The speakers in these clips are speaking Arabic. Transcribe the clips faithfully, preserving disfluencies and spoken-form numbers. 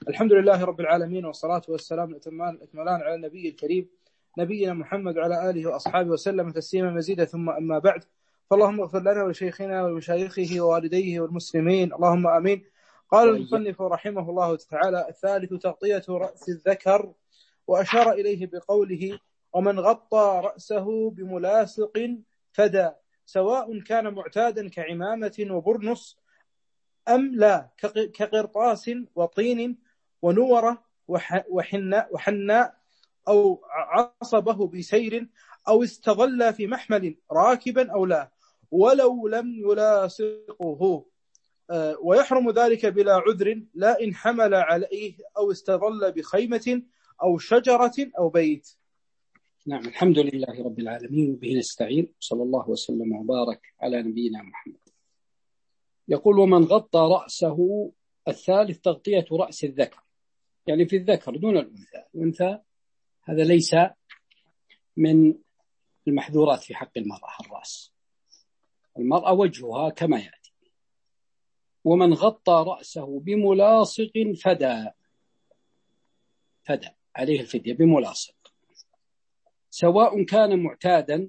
الحمد لله رب العالمين، والصلاة والسلام الأتمان الأكملان على النبي الكريم نبينا محمد وعلى آله وأصحابه وسلم تسليما مزيدا. ثم أما بعد، فاللهم اغفر لنا ولشيخنا ولمشايخه ووالديه والمسلمين، اللهم آمين. قال المصنف رحمه الله تعالى: الثالث تغطية رأس الذكر، وأشار إليه بقوله: ومن غطى رأسه بملاصق فدى، سواء كان معتادا كعمامة وبرنس أم لا، كقرطاس وطين ونورة وحناء, وحناء أو عصبه بسير، أو استظل في محمل راكبا أو لا، ولو لم يلاصقه، ويحرم ذلك بلا عذر، لا إن حمل عليه أو استظل بخيمة أو شجرة أو بيت. نعم، الحمد لله رب العالمين، وبه نستعين، صلى الله وسلم وبارك على نبينا محمد. يقول: ومن غطى رأسه. الثالث تغطية رأس الذكر، يعني في الذكر دون الأنثى. الأنثى هذا ليس من المحذورات في حق المرأة. الرأس، المرأة وجهها كما يأتي. ومن غطى رأسه بملاصق فدى، فدى عليه الفدية بملاصق، سواء كان معتادا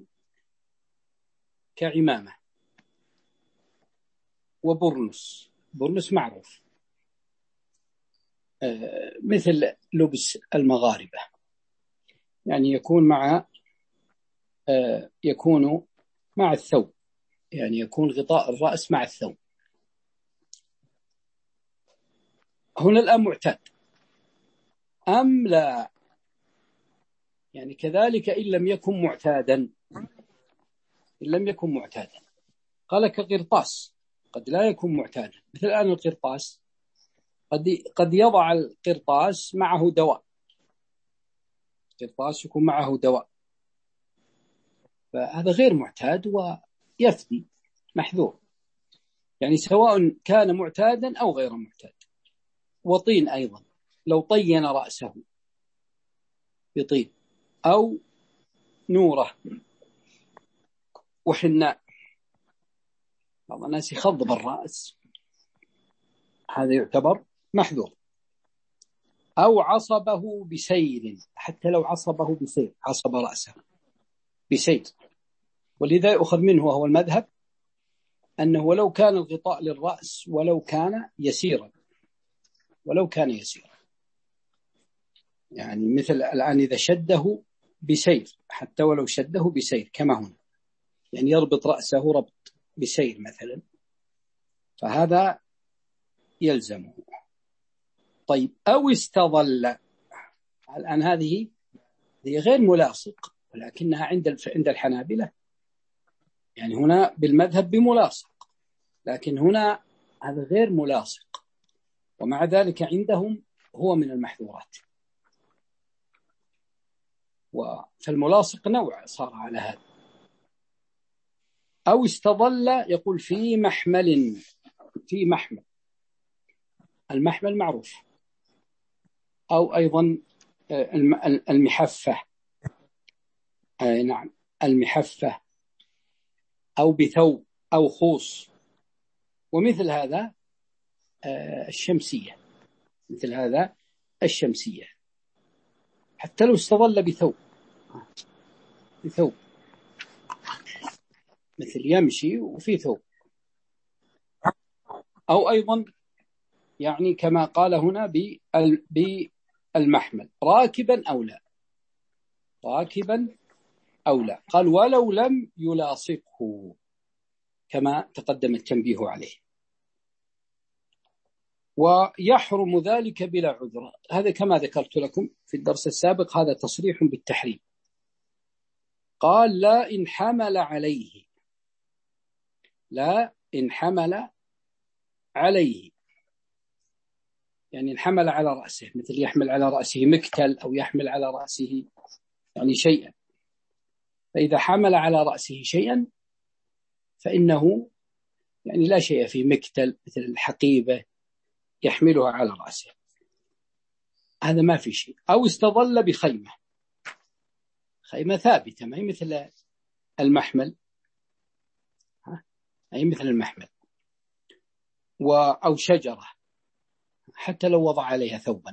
كعمامة وبرنس. برنس معروف، مثل لبس المغاربة، يعني يكون مع يكون مع الثوب، يعني يكون غطاء الرأس مع الثوب. هنا الآن معتاد أم لا؟ يعني كذلك إن لم يكن معتادا، إن لم يكن معتادا قال كقرطاس، قد لا يكون معتادا. مثل الآن القرطاس، قد قد يضع القرطاس معه دواء، القرطاس يكون معه دواء، فهذا غير معتاد ويفدي، محذور، يعني سواء كان معتادا أو غير معتاد. وطين أيضا، لو طين رأسه بطين أو نورة وحناء، بعض الناس يخضب الرأس، هذا يعتبر محذور. أو عصبه بسير، حتى لو عصبه بسير، عصب رأسه بسير. ولذا يؤخذ منه وهو المذهب أنه ولو كان الغطاء للرأس ولو كان يسيرا، ولو كان يسيرا، يعني مثل الآن إذا شده بسير، حتى ولو شده بسير كما هنا، يعني يربط رأسه ربط بسير مثلا، فهذا يلزمه. طيب، أو استظل. الآن هذه هي غير ملاصق، ولكنها عند عند الحنابلة، يعني هنا بالمذهب بملاصق، لكن هنا هذا غير ملاصق، ومع ذلك عندهم هو من المحذورات. فالملاصق نوع صار على هذا. أو استظل، يقول في محمل، في محمل، المحمل معروف، أو أيضا المحفة، أي نعم المحفة، أو بثوب أو خوص. ومثل هذا الشمسية، مثل هذا الشمسية، حتى لو استظل بثوب، بثوب مثل يمشي وفي ثوب. أو أيضا يعني كما قال هنا بالمحمل، راكبا أو لا، راكبا أو لا. قال ولو لم يلاصقه، كما تقدم التنبيه عليه. ويحرم ذلك بلا عذر، هذا كما ذكرت لكم في الدرس السابق، هذا تصريح بالتحريم. قال لا إن حمل عليه، لا إن حمل عليه، يعني إن حمل على رأسه، مثل يحمل على رأسه مكتل أو يحمل على رأسه يعني شيئا. فإذا حمل على رأسه شيئا فإنه يعني لا شيء في مكتل مثل الحقيبة يحملها على رأسه، هذا ما في شيء. أو استظل بخيمة، خيمة ثابتة، ما هي مثل المحمل، أي مثل المحمل. و أو شجرة، حتى لو وضع عليها ثوبا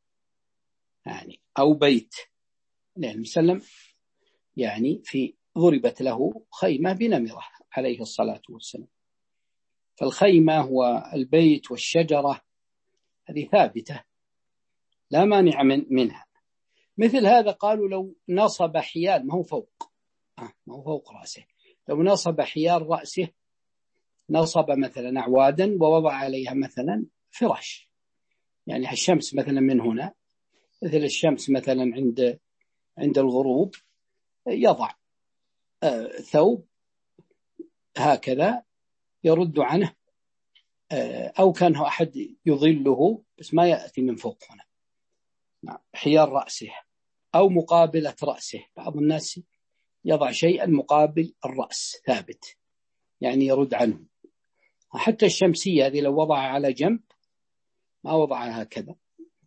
يعني أو بيت، لأن مسلم يعني في ضربت له خيمة بنمرة عليه الصلاة والسلام. فالخيمة والبيت والشجرة هذه ثابتة لا مانع من منها. مثل هذا قالوا لو نصب حيال، ما هو فوق آه ما هو فوق رأسه، لو نصب حيال رأسه، نصب مثلا أعوادا ووضع عليها مثلا فراش، يعني الشمس مثلا من هنا، مثل الشمس مثلا عند عند الغروب، يضع آه ثوب هكذا يرد عنه، آه أو كان أحد يظله بس ما يأتي من فوق هنا، حيال رأسه أو مقابلة رأسه. بعض الناس يضع شيئا مقابل الرأس ثابت يعني يرد عنه. حتى الشمسية هذه لو وضعها على جنب ما وضعها هكذا.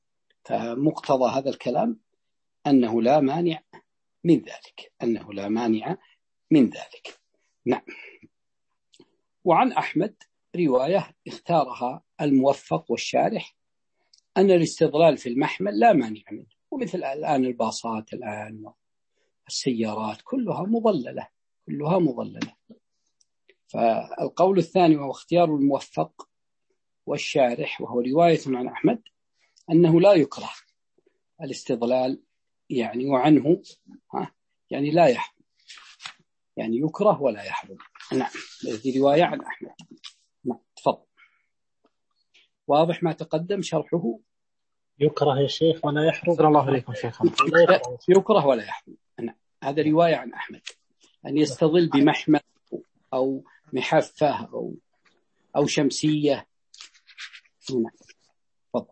فمقتضى هذا الكلام أنه لا مانع من ذلك، أنه لا مانع من ذلك. نعم. وعن أحمد رواية اختارها الموفق والشارح أن الاستظلال في المحمل لا مانع منه، ومثل الآن الباصات الآن السيارات كلها مضللة كلها مضللة. فالقول الثاني وهو اختيار الموفق والشارح وهو رواية عن أحمد أنه لا يكره الاستظلال يعني، وعنه ها يعني لا يحرم، يعني يكره ولا يحرم. نعم، هذه رواية عن أحمد. نعم تفضل. واضح ما تقدم شرحه؟ يكره يا شيخ ولا يحرم. صلى الله عليكم شيخنا. يكره ولا يحرم. نعم، هذا رواية عن أحمد، أن يستظل بمحمل أو محفة أو أو شمسية. نعم تفضل.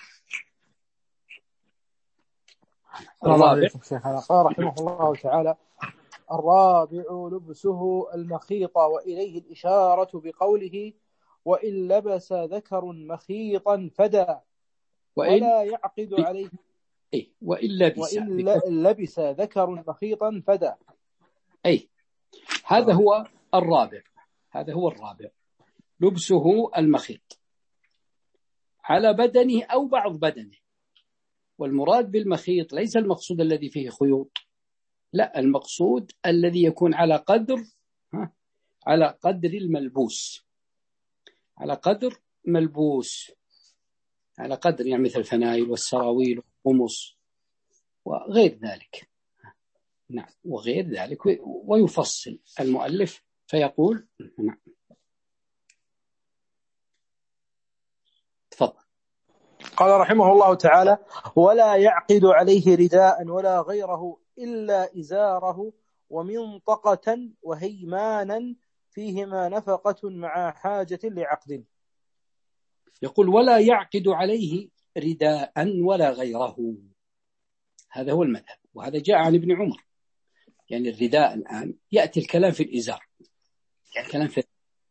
صلى الله عليكم شيخنا. قال رحمه الله تعالى: الرابع لبسه المخيط، وإليه الإشارة بقوله: وإن لبس ذكر مخيطا فدا ولا يعقد عليه. إيه وإن لبس وإن لبس ذكر مخيطا فدا. أي هذا هو الرابع، هذا هو الرابع لبسه المخيط على بدنه أو بعض بدنه. والمراد بالمخيط ليس المقصود الذي فيه خيوط، لا، المقصود الذي يكون على قدر ها على قدر الملبوس، على قدر ملبوس، على قدر يعني مثل الفنايل والسراويل والقمص وغير ذلك. نعم وغير ذلك. ويفصل المؤلف فيقول: نعم تفضل. قال رحمه الله تعالى: ولا يعقد عليه رداء ولا غيره إلا إزاره ومنطقة وهيمانا فيهما نفقة مع حاجة لعقد. يقول: ولا يعقد عليه رداء ولا غيره. هذا هو المذهب، وهذا جاء عن ابن عمر. يعني الرداء الآن يأتي الكلام في الإزار، الكلام في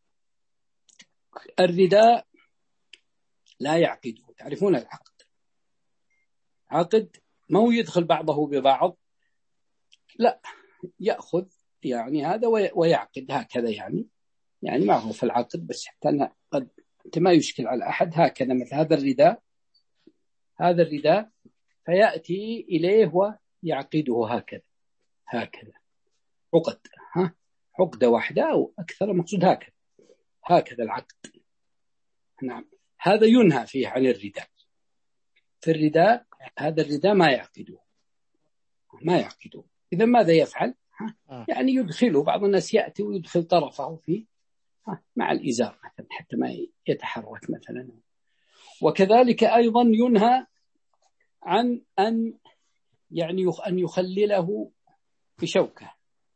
الرداء لا يعقده. تعرفون العقد، عقد ما هو يدخل بعضه ببعض، لا، يأخذ يعني هذا ويعقد هكذا، يعني يعني معروف العقد، بس حتى أنا قد أنت ما يشكل على أحد هكذا. مثل هذا الرداء، هذا الرداء فيأتي إليه ويعقده هكذا هكذا عقد، ها عقدة واحدة أو أكثر، مقصود هكذا هكذا العقد. نعم، هذا ينهى فيه عن الرداء. في الرداء هذا الرداء ما يعقده ما يعقده إذا ماذا يفعل؟ ها؟ يعني يدخله، بعض الناس يأتي ويدخل طرفه فيه مع الإزار مثلا حتى ما يتحرك مثلا. وكذلك أيضا ينهى عن أن يعني أن يخلله بشوكة،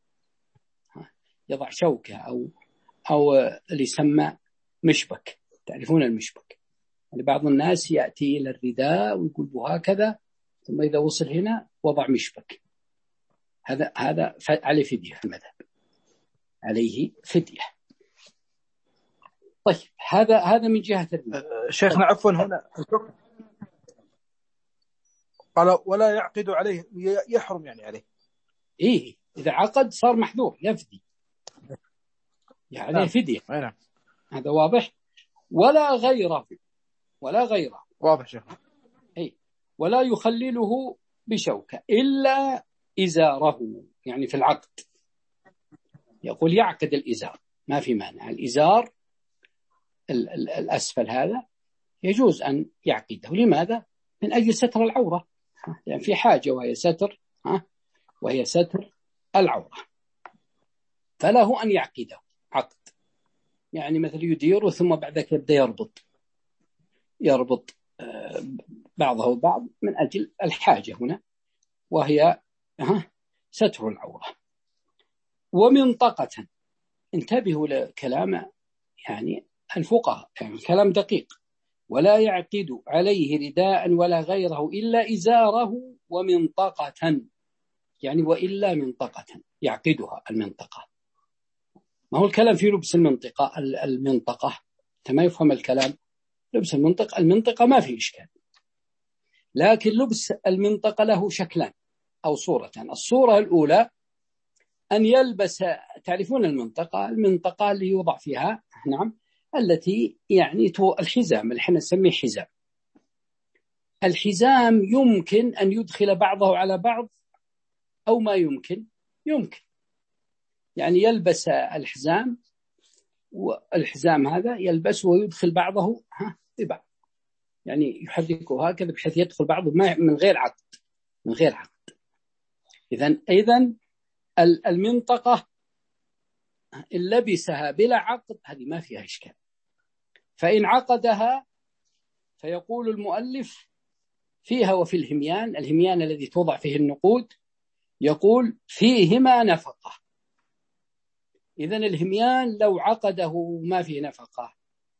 يضع شوكة أو أو اللي يسمى مشبك. تعرفون المشبك؟ يعني بعض الناس يأتي إلى الرداء ويقول هكذا، ثم إذا وصل هنا وضع مشبك. هذا هذا عليه فدية في المذهب، عليه فدية. طيب هذا هذا من جهة الرداء. شيخنا عفوا، هنا قال ولا يعقد عليه، يحرم يعني عليه. إيه إذا عقد صار محذور يفدي، يعني فدية. نعم. هذا واضح. ولا غيره ولا غيره واضح شيخ. أي ولا يخلله بشوكة إلا إزاره، يعني في العقد يقول يعقد الإزار، ما في مانع. الإزار ال- ال- الأسفل هذا يجوز أن يعقده. لماذا؟ من أجل ستر العورة، يعني في حاجة وهي ستر ها وهي ستر العورة، فله أن يعقده عقد، يعني مثل يديره ثم بعد ذلك يبدأ يربط يربط بعضه بعض من أجل الحاجة هنا وهي ها ستر العورة. ومنطقة، انتبهوا لكلام يعني الفقهاء، يعني كلام دقيق. ولا يعقد عليه رداء ولا غيره إلا إزاره ومنطقة، يعني وإلا منطقة يعقدها المنطقة. ما هو الكلام في لبس المنطقة المنطقة كما يفهم الكلام لبس المنطقة المنطقة ما في إشكال، لكن لبس المنطقة له شكلان أو صورتان. الصورة الأولى أن يلبس، تعرفون المنطقة المنطقة اللي يوضع فيها نعم التي يعني الحزام اللي احنا نسميه حزام. الحزام يمكن أن يدخل بعضه على بعض أو ما يمكن يمكن يعني يلبس الحزام، والحزام هذا يلبس ويدخل بعضه ببعض، يعني يحركه هكذا بحيث يدخل بعضه من غير عقد من غير عقد. إذن إذن المنطقة إن لبسها بلا عقد هذه ما فيها إشكال. فإن عقدها فيقول المؤلف فيها وفي الهميان، الهميان الذي توضع فيه النقود، يقول فيهما نفقة. إذن الهميان لو عقده ما فيه نفقة،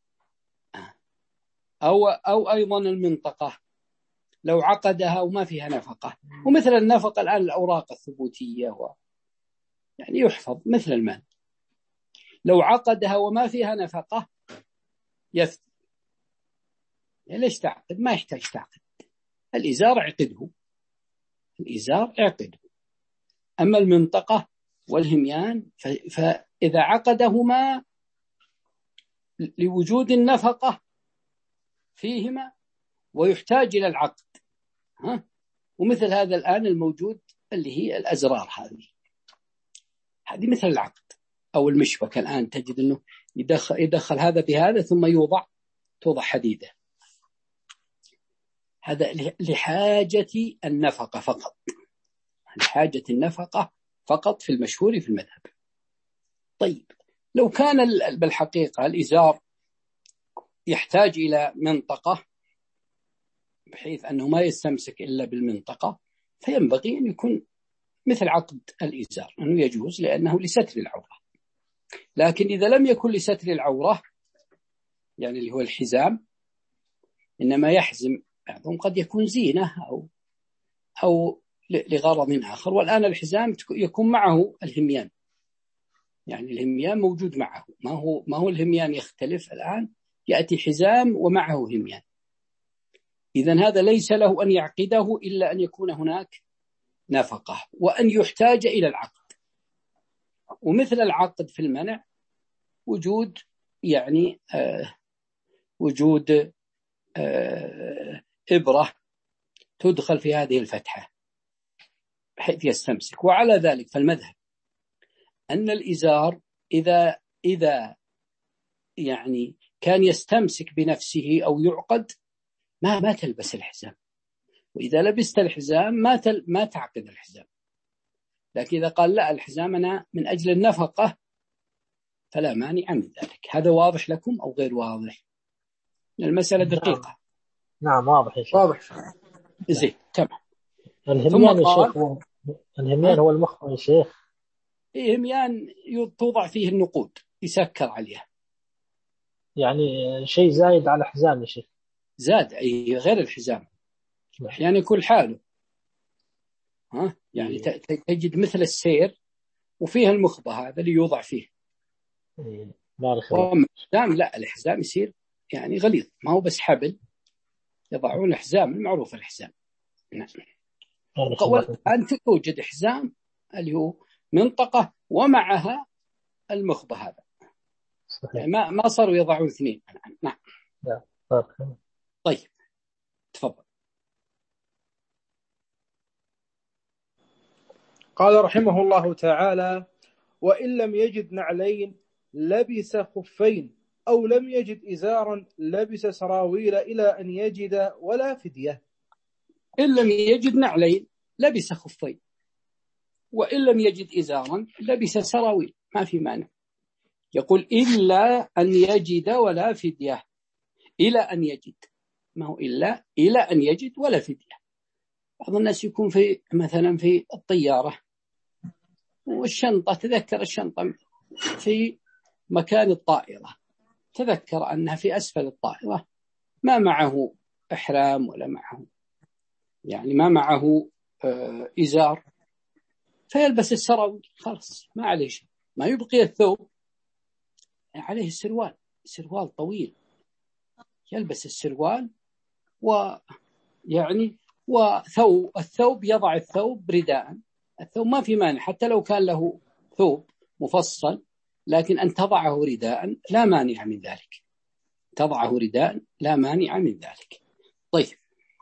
أو, أو أيضا المنطقة لو عقدها وما فيها نفقة، ومثل النفقة الآن الأوراق الثبوتية و يعني يحفظ مثل المال، لو عقدها وما فيها نفقة يفتي. يعني ليش تعقد؟ ما يحتاج تعقد. الإزار عقده، الإزار عقده. أما المنطقة والهميان فإذا عقدهما لوجود النفقة فيهما ويحتاج إلى العقد ها؟ ومثل هذا الآن الموجود اللي هي الأزرار، هذه هذه مثل العقد. أو المشبك الآن تجد أنه يدخل, يدخل هذا بهذا ثم يوضع توضع حديدة، هذا لحاجة النفقة فقط، لحاجة النفقة فقط في المشهور في المذهب. طيب لو كان بالحقيقة الإزار يحتاج إلى منطقة بحيث أنه ما يستمسك إلا بالمنطقة، فينبغي أن يكون مثل عقد الإزار، أنه يجوز لأنه لستر العورة. لكن إذا لم يكن لستر العورة يعني اللي هو الحزام، إنما يحزم بعضهم قد يكون زينة أو أو لغرض آخر. والآن الحزام يكون معه الهميان، يعني الهميان موجود معه، ما هو ما هو الهميان يختلف الآن، يأتي حزام ومعه هميان. إذن هذا ليس له أن يعقده إلا أن يكون هناك نفقة وأن يحتاج إلى العقد. ومثل العقد في المنع وجود يعني آه وجود آه إبرة تدخل في هذه الفتحة بحيث يستمسك. وعلى ذلك فالمذهب أن الإزار إذا إذا يعني كان يستمسك بنفسه أو يعقد ما ما تلبس الحزام، وإذا لبست الحزام ما تل ما تعقد الحزام. لكن إذا قال لا الحزام أنا من أجل النفقة فلا مانع من ذلك. هذا واضح لكم أو غير واضح؟ المسألة دقيقة. نعم واضح يا شيخ. واضح زين تمام. الهميان يا شيخ هو الهميان هو المخبر يا شيخ. إيه هميان توضع فيه النقود يسكر عليها، يعني شيء زايد على حزام يا شيخ. زاد أي غير الحزام يعني كل حاله ها يعني تجد مثل السير وفيه المخبة هذا اللي يوضع فيه. الحزام لا، الحزام يصير يعني غليظ، ما هو بس حبل، يضعون الحزام المعروف الحزام. نعم. أنت توجد حزام اللي هو منطقة ومعها المخبة هذا، يعني ما ما صاروا يضعون اثنين. نعم. طيب تفضل. قال رحمه الله تعالى: وإن لم يجد نعلين لبس خفين، أو لم يجد إزارا لبس سراويل إلى أن يجد ولا فدية. إن لم يجد نعلين لبس خفين، وإن لم يجد إزارا لبس سراويل، ما في مانع. يقول إلا أن يجد ولا فدية. إلى أن يجد، ما هو إلا إلى أن يجد ولا فدية. بعض الناس يكون في مثلا في الطيارة والشنطة، تذكر الشنطة في مكان الطائرة، تذكر أنها في أسفل الطائرة، ما معه إحرام ولا معه يعني ما معه آه إزار، فيلبس السراويل خلاص، ما عليه شيء، ما يبقي الثوب، عليه السروال، سروال طويل، يلبس السروال ويعني وثوب، الثوب يضع الثوب رداء، الثوب ما في مانع حتى لو كان له ثوب مفصل، لكن أن تضعه رداء لا مانع من ذلك، تضعه رداء لا مانع من ذلك. طيب،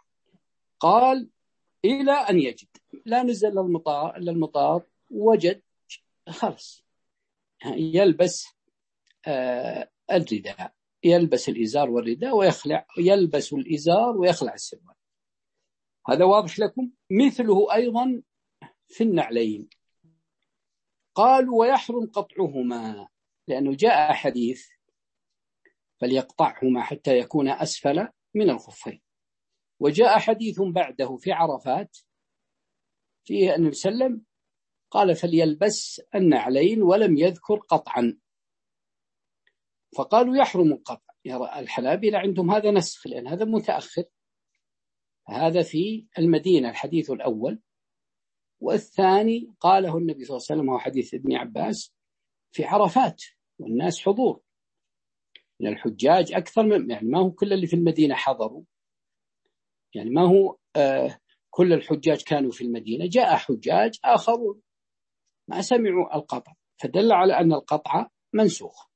قال إلى أن يجد، لا نزل للمطار للمطار وجد خلص يلبس آه الرداء، يلبس الإزار والرداء ويخلع، يلبس الإزار ويخلع السروال. هذا واضح لكم؟ مثله أيضا في النعلين. قالوا ويحرم قطعهما، لأنه جاء حديث فليقطعهما حتى يكون أسفل من الخفين، وجاء حديث بعده في عرفات فيه النبي صلى الله عليه وسلم قال فليلبس النعلين ولم يذكر قطعا، فقالوا يحرم القطع. يرى الحنابلة عندهم هذا نسخ، لأن هذا متأخر، هذا في المدينة الحديث الأول، والثاني قاله النبي صلى الله عليه وسلم هو حديث ابن عباس في عرفات والناس حضور من الحجاج أكثر من، يعني ما هو كل اللي في المدينة حضروا، يعني ما هو آه كل الحجاج كانوا في المدينة، جاء حجاج آخرون ما سمعوا القطع، فدل على أن القطع منسوخ،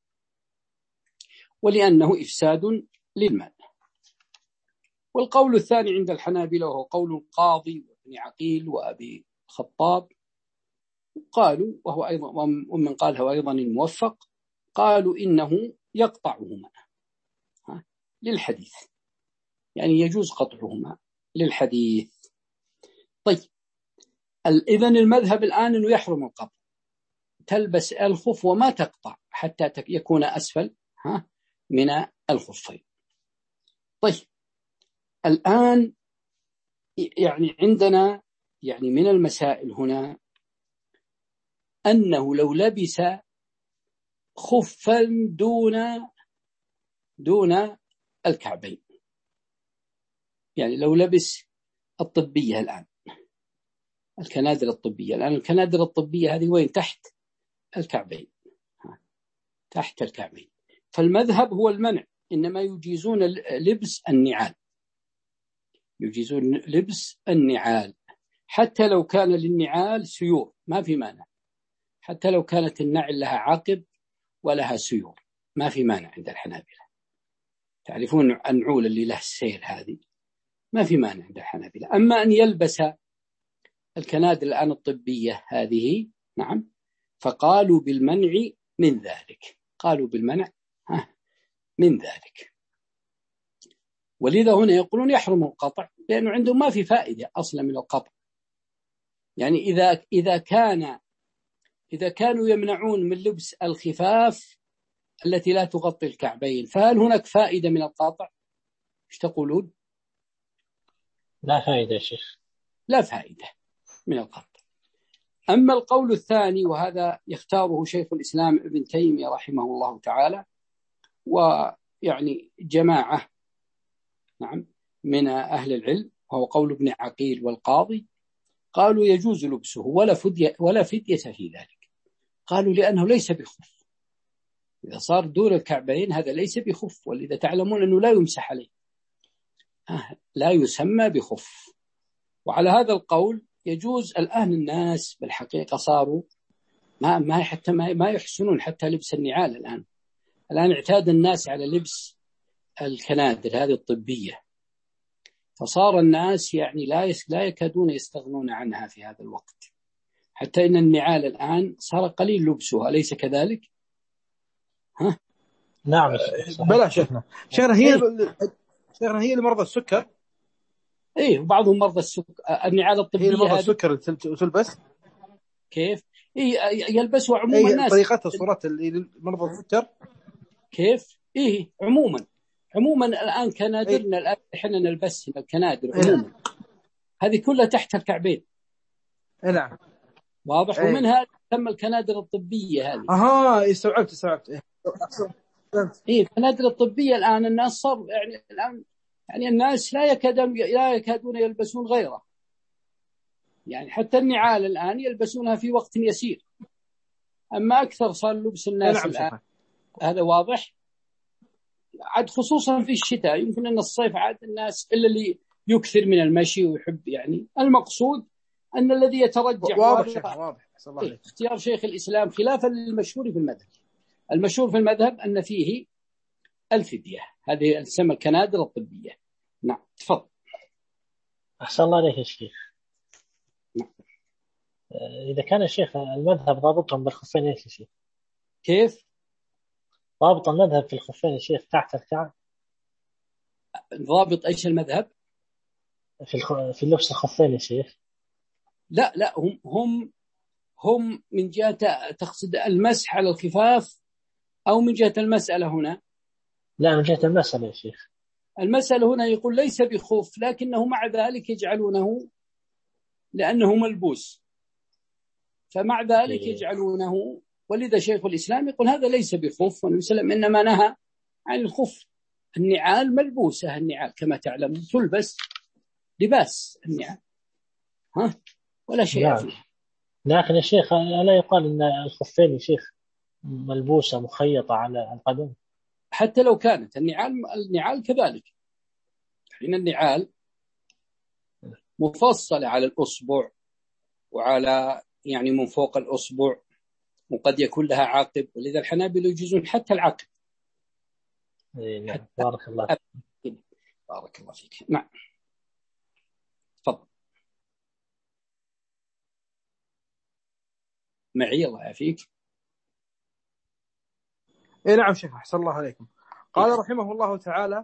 ولأنه إفساد للمال. والقول الثاني عند الحنابلة وهو قول القاضي وابن عقيل وأبي خطاب، قالوا وهو أيضا، ومن قال هو أيضا الموفق، قالوا إنه يقطعهما للحديث، يعني يجوز قطعهما للحديث. طيب، إذن المذهب الآن أنه يحرم القطع، تلبس الخف وما تقطع حتى يكون أسفل ها من الخفين. طيب، الآن يعني عندنا يعني من المسائل هنا أنه لو لبس خفا دون دون الكعبين، يعني لو لبس الطبية الآن، الكنادر الطبية الآن، الكنادر الطبية هذه وين؟ تحت الكعبين، تحت الكعبين، فالمذهب هو المنع، إنما يجيزون لبس النعال، يجيزون لبس النعال حتى لو كان للنعال سيور، ما في مانع، حتى لو كانت النعل لها عقب ولها سيور ما في مانع عند الحنابلة. تعرفون النعول اللي له السير هذه ما في مانع عند الحنابلة. أما أن يلبس الكنادر الآن الطبية هذه، نعم، فقالوا بالمنع من ذلك، قالوا بالمنع من ذلك. ولذا هنا يقولون يحرم القطع، لأنه عندهم ما في فائدة أصلا من القطع. يعني إذا إذا كان إذا كانوا يمنعون من لبس الخفاف التي لا تغطي الكعبين، فهل هناك فائدة من القطع؟ ايش تقولون؟ لا فائدة يا شيخ، لا فائدة من القطع. أما القول الثاني، وهذا يختاره شيخ الإسلام ابن تيمية رحمه الله تعالى ويعني جماعة نعم من أهل العلم، وهو قول ابن عقيل والقاضي، قالوا يجوز لبسه ولا فدية ولا فدية في ذلك. قالوا لأنه ليس بخف، إذا صار دون الكعبين هذا ليس بخف، ولذا تعلمون أنه لا يمسح عليه، لا يسمى بخف. وعلى هذا القول يجوز. الآن الناس بالحقيقة صاروا ما ما حتى ما, ما يحسنون حتى لبس النعال. الآن الآن اعتاد الناس على لبس الكنادر هذه الطبية، فصار الناس يعني لا يس... لا يكادون يستغنون عنها في هذا الوقت، حتى إن النعال الآن صار قليل لبسها، أليس كذلك؟ ها؟ نعم بلا شيخنا شيخنا هي إيه؟ شيخنا هي لمرضى السكر. إيه، وبعضهم مرضى السكر. النعال الطبية هي لمرضى هذه السكر تلبس كيف؟ إيه، يلبسوا عموما هي الناس. طريقتها صورتها اللي لمرضى السكر كيف؟ إيه عموما عموما الآن كنادرنا إيه؟ الآن إحنا نلبس الكنادر إيه؟ عموما، هذه كلها تحت الكعبين. إيه نعم. واضح. إيه؟ ومنها تم الكنادر الطبية هذه. أها استوعبت استوعبت إيه. إيه الكنادر الطبية الآن الناس صار يعني الآن يعني الناس لا يكادون لا يكادون يلبسون غيره، يعني حتى النعال الآن يلبسونها في وقت يسير، أما أكثر صار لبس الناس نعم الآن. شيخنا. هذا واضح. عاد خصوصا في الشتاء، يمكن أن الصيف عاد الناس إلا اللي يكثر من المشي ويحب، يعني المقصود أن الذي يترجح واضح شيخنا واضح. الله إيه اختيار شيخ الإسلام خلافا للمشهور في المذهب. المشهور في المذهب أن فيه الفدية، هذه تسمى الكنادر الطبية. نعم تفضل. أحسن الله عليك يا شيخ. نعم. إذا كان الشيخ المذهب ضابطهم بالخفين إيش يا شيخ؟ كيف؟ ضابط المذهب في الخفين يا شيخ تحت الكعب. ضابط إيش المذهب؟ في الخ... في لبس الخفين يا شيخ. لا لا هم هم هم من جهة تقصد المسح على الخفاف أو من جهة المسألة هنا؟ لا من جهة المسألة يا شيخ. المسألة هنا يقول ليس بخف، لكنه مع ذلك يجعلونه لأنه ملبوس، فمع ذلك يجعلونه. ولذا شيخ الإسلام يقول هذا ليس بخف، والنبي صلى الله عليه وسلم إنما نهى عن الخف. النعال ملبوسة، النعال كما تعلم تلبس لباس النعال، ها ولا شيء نعم. فيه. لكن يا شيخ ألا يقال أن الخفين يا شيخ ملبوسة مخيطة على القدم؟ حتى لو كانت النعال النعال كذلك، حين النعال مفصلة على الأصبع وعلى يعني من فوق الأصبع، وقد يكون لها عاقب، ولذا الحنابلة يجوزون حتى العاقب. نعم. حتى بارك الله فيك. بارك الله فيك. نعم تفضل. معي الله يعافيك. إيه نعم شيخ أحسن الله عليكم. قال رحمه الله تعالى: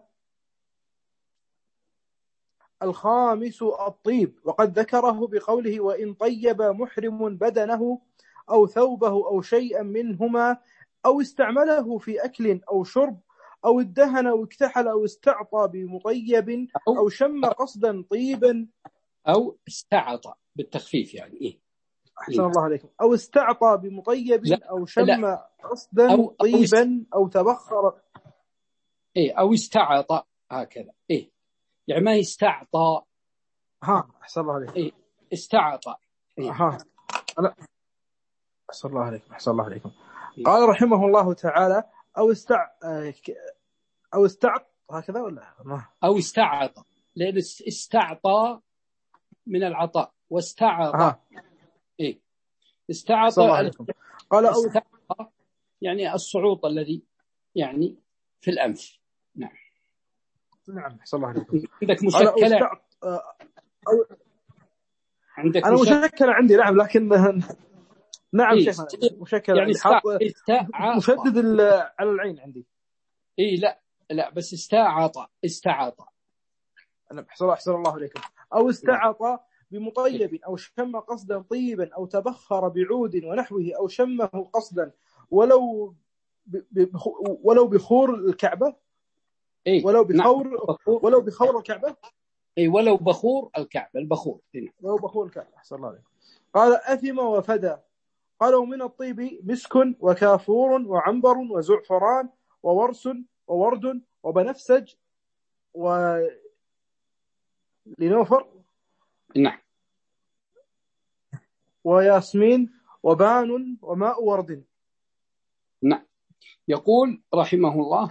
الخامس الطيب، وقد ذكره بقوله: وإن طيب محرم بدنه أو ثوبه أو شيئا منهما أو استعمله في أكل أو شرب أو ادهن أو اكتحل أو استعطى بمطيب أو شم قصدا طيبا أو استعطى بالتخفيف يعني إيه. أحسن الله عليكم. أو استعطى بمطيب أو شم لا. قصدا أو طيبا أو, أو تبخر إيه أو استعطى هكذا إيه، يعني ما يستعطى. ها أحسن الله عليكم. إيه استعطى إيه. ها أنا أحسن الله عليكم أحسن الله عليكم. إيه. قال رحمه الله تعالى: أو استع أو استعط هكذا ولا ما أو استعطى، لأن استعطى من العطاء، واستعطى ها. إيه استعطى. قال أو استعطى يعني الصعوط الذي يعني في الأنف. نعم نعم أحسن الله عليكم. عندك مشكلة؟ أو... عندك أنا مشكلة؟ مشكلة عندي نعم، لكن نعم إيه شيخنا مشكلة يعني حاط استعطى مشدد على العين عندي. إيه لا لا بس استعطى استعطى. أنا أحسن أحسن الله عليكم. أو استعطى بمطيب أو شم قصدا طيبا أو تبخر بعود ونحوه أو شمه قصدا ولو ب... ولو بخور الكعبة. إيه ولو بخور نعم. ولو بخور الكعبة. إيه ولو بخور الكعبة البخور. إيه. ولو بخور الكعبة أحسن الله عليكم. قال: أثم وفدى. قالوا: من الطيب مسك وكافور وعنبر وزعفران وورس وورد وبنفسج ولنوفر نعم وياسمين وبان وماء ورد. نعم. يقول رحمه الله: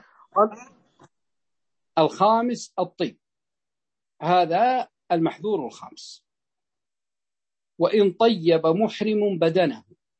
الخامس الطيب، هذا المحذور الخامس. وإن طيب محرم بدنه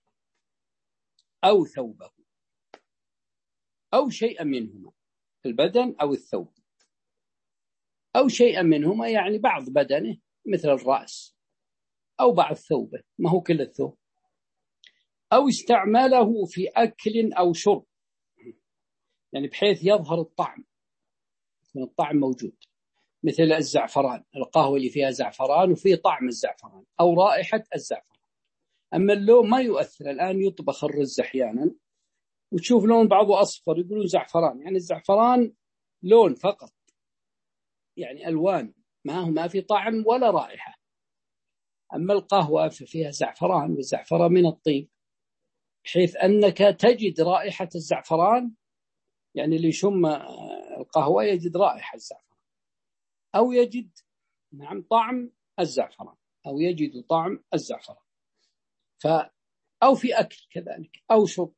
أو ثوبه أو شيئا منهما، البدن أو الثوب، أو شيئا منهما، يعني بعض بدنه مثل الرأس أو بعض ثوبه، ما هو كل الثوب. أو استعمله في أكل أو شرب، يعني بحيث يظهر الطعم، من الطعم موجود، مثل الزعفران، القهوة اللي فيها زعفران وفيه طعم الزعفران أو رائحة الزعفران. أما اللون ما يؤثر. الآن يطبخ الرز أحيانا وتشوف لون بعضه أصفر يقولون زعفران، يعني الزعفران لون فقط، يعني ألوان، ما هو ما في طعم ولا رائحة. أما القهوة ففيها زعفران، والزعفران من الطيب، بحيث أنك تجد رائحة الزعفران، يعني اللي يشم القهوة يجد رائحة الزعفران، أو يجد نعم طعم الزعفران، أو يجد طعم الزعفران. ف أو في أكل كذلك، أو شرب،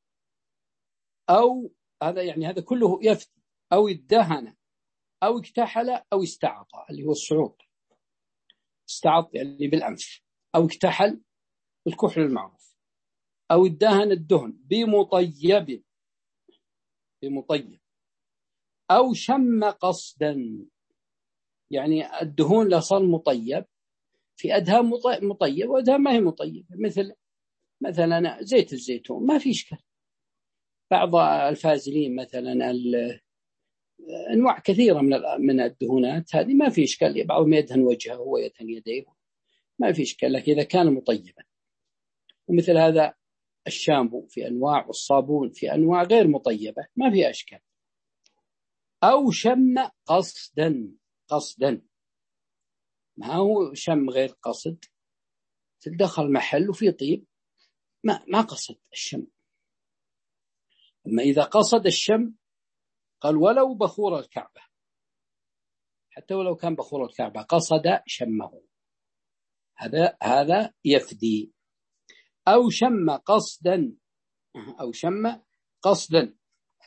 أو هذا يعني هذا كله يفتي. أو ادهن أو اكتحل أو استعط، اللي هو الصعود، استعط يعني بالأنف، أو اكتحل الكحل المعروف، أو ادهن الدهن بمطيب بمطيب أو شم قصدا، يعني الدهون لا صار مطيب، في أدهان مطيب وأدهان ما هي مطيب، مثل مثلا زيت الزيتون ما في إشكال. بعض الفازلين مثلا أنواع كثيرة من من الدهونات هذه ما في إشكال، بعضهم يدهن وجهه ويدهن يديه ما في إشكال، لكن إذا كان مطيبا. ومثل هذا الشامبو في أنواع، والصابون في أنواع غير مطيبة ما في أشكال. أو شم قصدا، قصدا ما هو شم غير قصد، تدخل محل وفي طيب ما ما قصد الشم. أما إذا قصد الشم قال ولو بخور الكعبة، حتى ولو كان بخور الكعبة قصد شمه، هذا هذا يفدي. أو شم قصدا، أو شم قصدا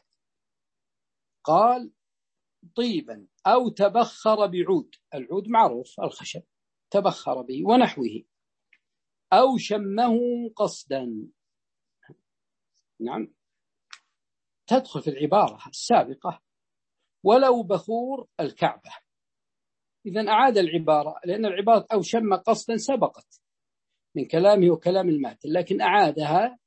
قال طيبا، أو تبخر بعود، العود معروف الخشب، تبخر به ونحوه. أو شمه قصدا، نعم تدخل في العبارة السابقة ولو بخور الكعبة. إذن أعاد العبارة، لأن العبارة أو شم قصدا سبقت من كلامه وكلام الماتن، لكن أعادها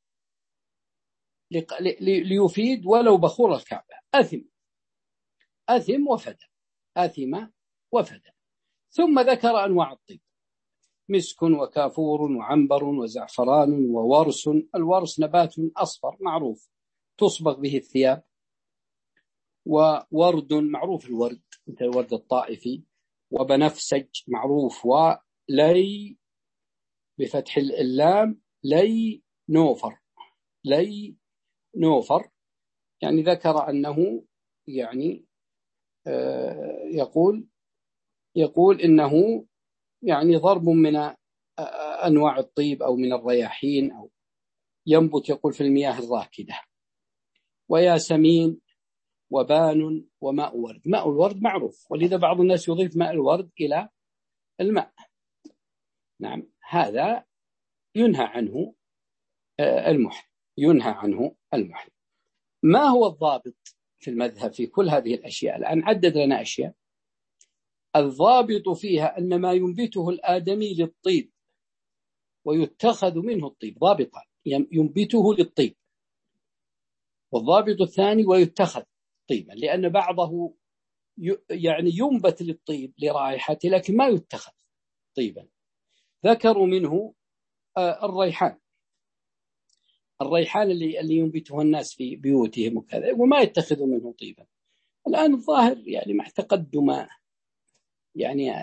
ليفيد ولو بخور الكعبة. أثم، أثم وفدى، أثم وفدى. ثم ذكر أنواع الطيب: مسك وكافور وعنبر وزعفران وورس. الورس نبات أصفر معروف تصبغ به الثياب. وورد معروف الورد مثل الورد الطائفي. وبنفسج معروف. ولي بفتح اللام لي نوفر، لي نوفر، يعني ذكر أنه يعني آه يقول يقول إنه يعني ضرب من أنواع الطيب أو من الرياحين، أو ينبت يقول في المياه الراكدة. وياسمين وبان وماء ورد. ماء الورد معروف، ولذا بعض الناس يضيف ماء الورد إلى الماء. نعم هذا ينهى عنه المحرم، ينهى عنه المحرم. ما هو الضابط في المذهب في كل هذه الأشياء؟ الآن عدد لنا أشياء. الضابط فيها أن ما ينبته الآدمي للطيب ويتخذ منه الطيب، ضابطا ينبته للطيب. والضابط الثاني ويتخذ طيبا، لأن بعضه يعني ينبت للطيب لرائحته لكن ما يتخذ طيبا. ذكروا منه الريحان، الريحان اللي اللي ينبته الناس في بيوتهم وكذا، وما يتخذوا منه طيبا. الآن الظاهر يعني مع تقدم يعني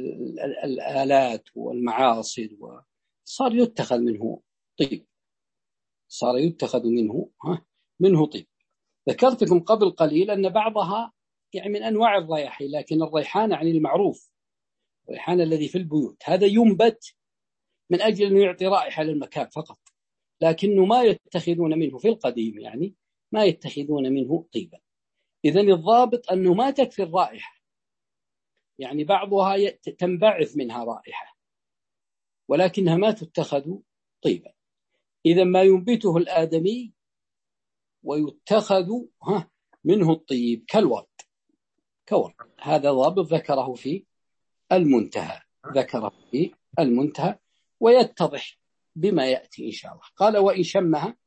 الآلات والمعاصر وصار يتخذ منه طيب، صار يتخذ منه منه طيب. ذكرتكم قبل قليل أن بعضها يعني من أنواع الرياحين، لكن الريحان يعني المعروف، الريحان الذي في البيوت هذا ينبت من أجل أنه يعطي رائحة للمكان فقط، لكنه ما يتخذون منه في القديم، يعني ما يتخذون منه طيبا. إذن الضابط أنه ما تكفي الرائحة، يعني بعضها تنبعث منها رائحة ولكنها ما تتخذ طيبا. إذا ما ينبته الآدمي ويتخذ منه الطيب كالورد، كورق. هذا ضابط ذكره في المنتهى، ذكره في المنتهى ويتضح بما يأتي إن شاء الله. قال وإن شمها،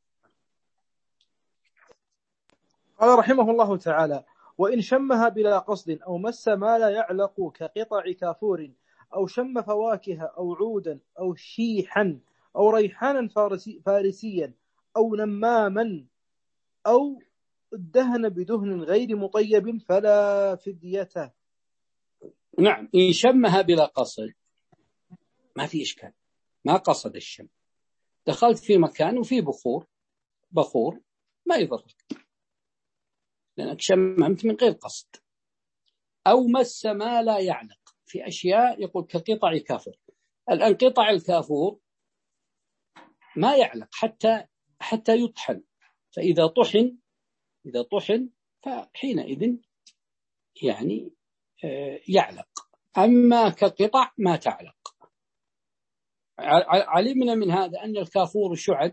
قال رحمه الله تعالى: وإن شمها بلا قصد أو مس ما لا يعلق كقطع كافور أو شم فواكه أو عودا أو شيحا أو ريحانا فارسي فارسيا أو نماما أو الدهن بدهن غير مطيب فلا فديته. نعم، إن شمها بلا قصد ما في إشكال، ما قصد الشم، دخلت في مكان وفي بخور بخور ما يضرك لأنك شممت من غير قصد. أو مس ما لا يعلق، في أشياء يقول كقطع كافور. الآن قطع الكافور ما يعلق حتى حتى يطحن، فإذا طحن إذا طحن فحينئذ يعني يعلق. أما كقطع ما تعلق. علمنا من هذا أن الكافور شعد،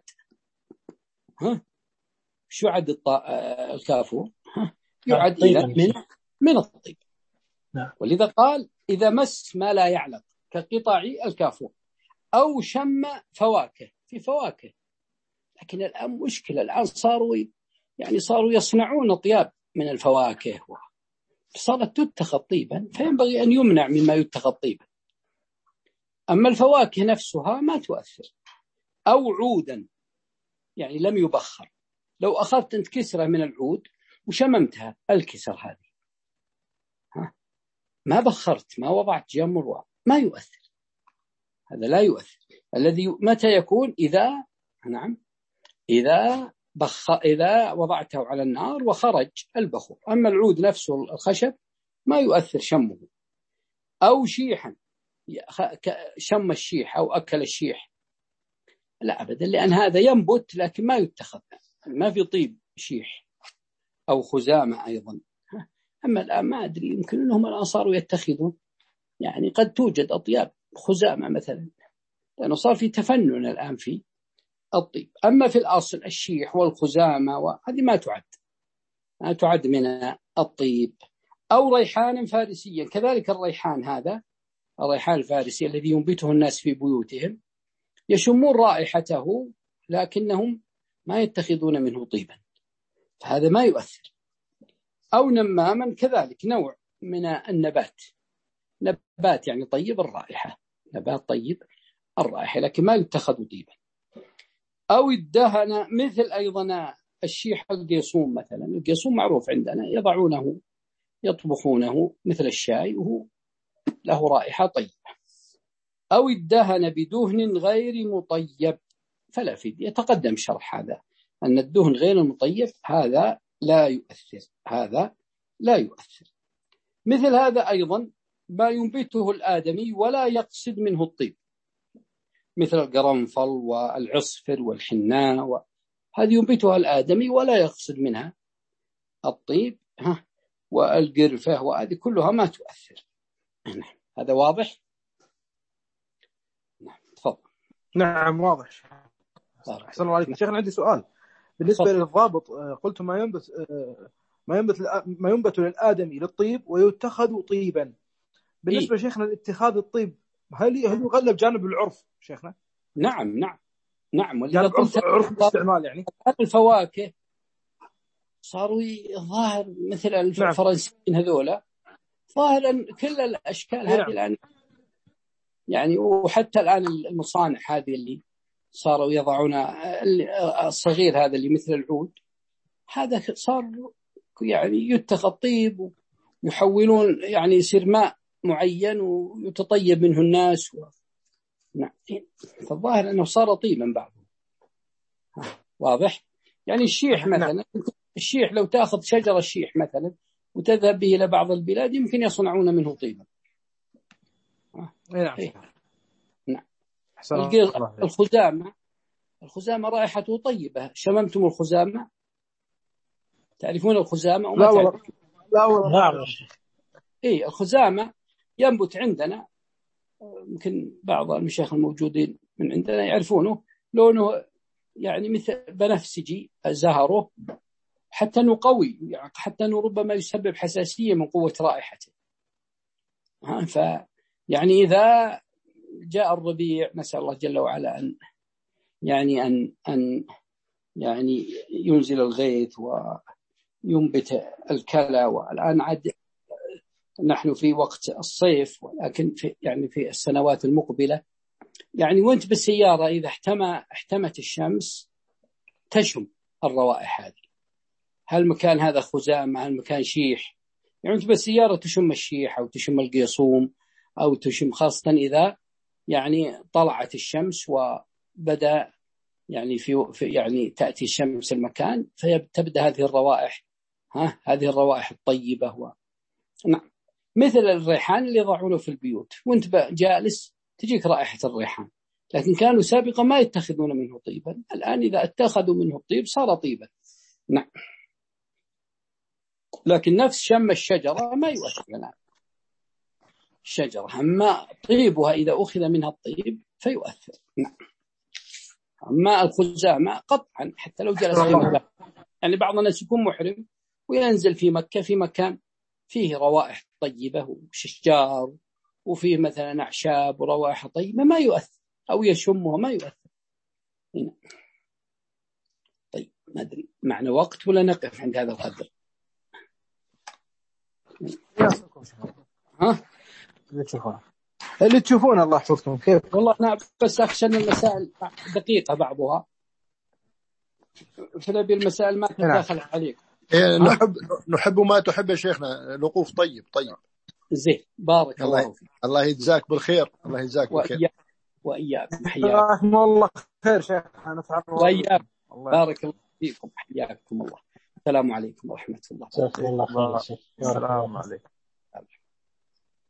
ها شعد الكافور يعد من من الطيب. ولذا قال إذا مس ما لا يعلق كقطع الكافور أو شم فواكه، في فواكه. لكن الآن مشكلة، الآن صاروا يعني صاروا يصنعون طياب من الفواكه صارت تتخذ طيبا، فينبغي أن يمنع مما يتخذ طيبا. أما الفواكه نفسها ما تؤثر. أو عودا يعني لم يبخر، لو أخذت أنت كسرة من العود وشممتها، الكسر هذه ها ما بخرت، ما وضعت جمر، ما يؤثر، هذا لا يؤثر. الذي متى يكون إذا نعم إذا بخ إذا وضعته على النار وخرج البخور. أما العود نفسه الخشب ما يؤثر شمه. أو شيحا، شم الشيح أو أكل الشيح، لا أبدا، لأن هذا ينبت لكن ما يتخذ، ما في طيب شيح. أو خزامة أيضا. أما الآن ما أدري، يمكن أنهم الآن صاروا يتخذون، يعني قد توجد أطياب خزامة مثلا، لأنه صار في تفنن الآن في الطيب. أما في الأصل الشيح والخزامة وهذه ما تعد ما تعد من الطيب. أو ريحان فارسيا، كذلك الريحان، هذا الريحان الفارسي الذي ينبته الناس في بيوتهم، يشمون رائحته لكنهم ما يتخذون منه طيبا، فهذا ما يؤثر. أو نماما، كذلك نوع من النبات، نبات يعني طيب الرائحة، نبات طيب الرائحة لكن ما يتخذ طيبا. أو الدهن، مثل أيضا الشيح القيصوم مثلا، القيصوم معروف عندنا، يضعونه يطبخونه مثل الشاي وهو له رائحة طيبة. أو الدهن بدهن غير مطيب فلا فدية. يتقدم شرح هذا أن الدهن غير المطيب هذا لا يؤثر، هذا لا يؤثر. مثل هذا أيضا ما ينبته الآدمي ولا يقصد منه الطيب، مثل القرنفل والعصفر والحناء، هذه ينبتها الآدمي ولا يقصد منها الطيب، ها والقرفة، وهذه كلها ما تؤثر. هذا واضح؟ نعم تفضل. نعم واضح. أحسن الله عليك شيخنا. عندي سؤال بالنسبة فضل. للضابط، قلت ما ينبت ما ينبت ما ينبت للآدمي للطيب ويتخذ طيبا. بالنسبة إيه؟ شيخنا لاتخاذ الطيب هل هل يغلب جانب العرف شيخنا؟ نعم نعم نعم. جانب عرف, عرف الاستعمال يعني. الفواكه صاروا ظاهر مثل الفرنسيين نعم. هذولا ظاهرا كل الأشكال هذه نعم. الآن يعني، وحتى الآن المصانع هذه اللي صاروا يضعون الصغير هذا اللي مثل العود، هذا صار يعني يتخذ طيب ويحولون يعني يصير ماء معين ويتطيب منه الناس و... نعم. فالظاهر أنه صار طيبا بعضه. واضح؟ يعني الشيح مثلا نعم. الشيح لو تأخذ شجر الشيح مثلا وتذهب به إلى بعض البلاد يمكن يصنعون منه طيبا. نعم. نعم. الخزامة الخزامة رائحته طيبة، شممتم الخزامة؟ تعرفون الخزامة؟ لا والله لا والله. إيه الخزامة ينبت عندنا، يمكن بعض المشايخ الموجودين من عندنا يعرفونه، لونه يعني مثل بنفسجي، زهره حتى أنه قوي، يعني حتى أنه ربما يسبب حساسية من قوة رائحته. ف يعني إذا جاء الربيع نسأل الله جل وعلا أن يعني أن أن يعني ينزل الغيث وينبت الكلى، والآن عاد نحن في وقت الصيف، ولكن في يعني في السنوات المقبلة يعني وانت بالسيارة إذا احتمى احتمت الشمس تشم الروائح هذه، هل مكان هذا خزامة، هل مكان شيح، يعني انت بالسيارة تشم الشيح أو تشم القيصوم أو تشم، خاصة إذا يعني طلعت الشمس وبدأ يعني في, في يعني تأتي الشمس المكان، فتبدأ هذه الروائح ها هذه الروائح الطيبة. و... نعم، مثل الريحان اللي يضعونه في البيوت وانت جالس تجيك رائحة الريحان، لكن كانوا سابقا ما يتخذون منه طيبا، الآن إذا اتخذوا منه الطيب صار طيبا. نعم، لكن نفس شم الشجرة ما يؤثر الآن، الشجرة أما طيبها إذا أخذ منها الطيب فيؤثر. نعم، أما الخزامة قطعا حتى لو جلس في مكان، يعني بعض الناس يكون محرم وينزل في مكة في مكان فيه روائح طيبة وشجار وفيه مثلا أعشاب وروائح طيبة ما يؤثر، أو يشمها ما يؤثر. هنا. طيب ما أدري معنا وقت ولا نقف عند هذا القدر؟ ها اللي تشوفونه اللي تشوفونه الله يحفظكم. كيف والله أنا بس أخشى أن المسائل دقيقة بعضها، فنبي المسائل ما تتداخل عليك. إيه نحب نحب ما تحب يا شيخنا، الوقوف طيب طيب زين بارك الله, الله فيك. الله يجزاك بالخير، الله يجزاك بالخير وإياكم. حياك الله خير شيخ، أنا تعرف وإياكم بارك الله فيكم، حياكم الله. السلام عليكم ورحمة الله. السلام عليكم. السلام عليكم.